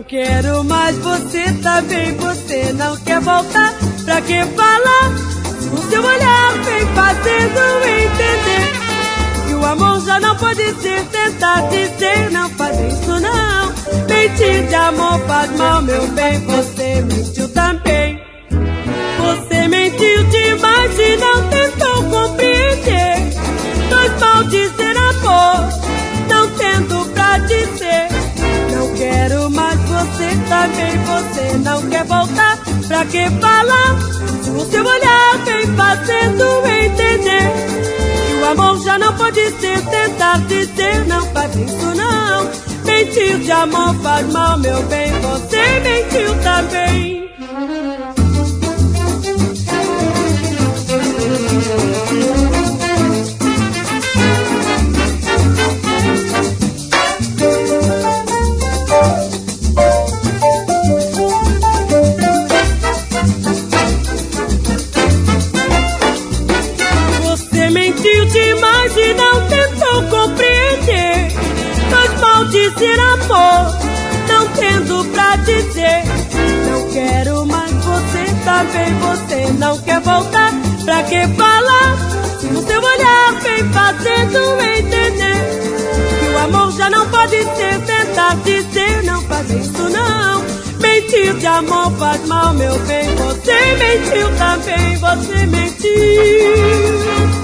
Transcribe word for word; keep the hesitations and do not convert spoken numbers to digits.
quero mais você também, você não quer voltar. Pra que falar? Se o seu olhar vem fazendo entender que o amor já não pode ser. Tentar dizer, não faz isso não. Mentir de amor faz mal, meu bem, você mentiu também. Você mentiu demais e não tentou compreender. Dois mal dizer amor, não tendo pra dizer. Não quero mais você também, você não quer voltar. Pra que falar? Se o seu olhar vem fazendo entender que o amor já não pode ser. Tentar dizer, não faz isso não. Mentir de amor faz mal, meu bem, você mentiu também. Você mentiu demais e não tentou compreender. Faz mal dizer amor, não tendo pra dizer. Não quero mais você também, você não quer voltar. Pra que falar? Se o seu olhar vem fazendo entender que o amor já não pode ser. Tentar dizer, não faz isso não. Mentir de amor faz mal, meu bem, você mentiu também, você mentiu.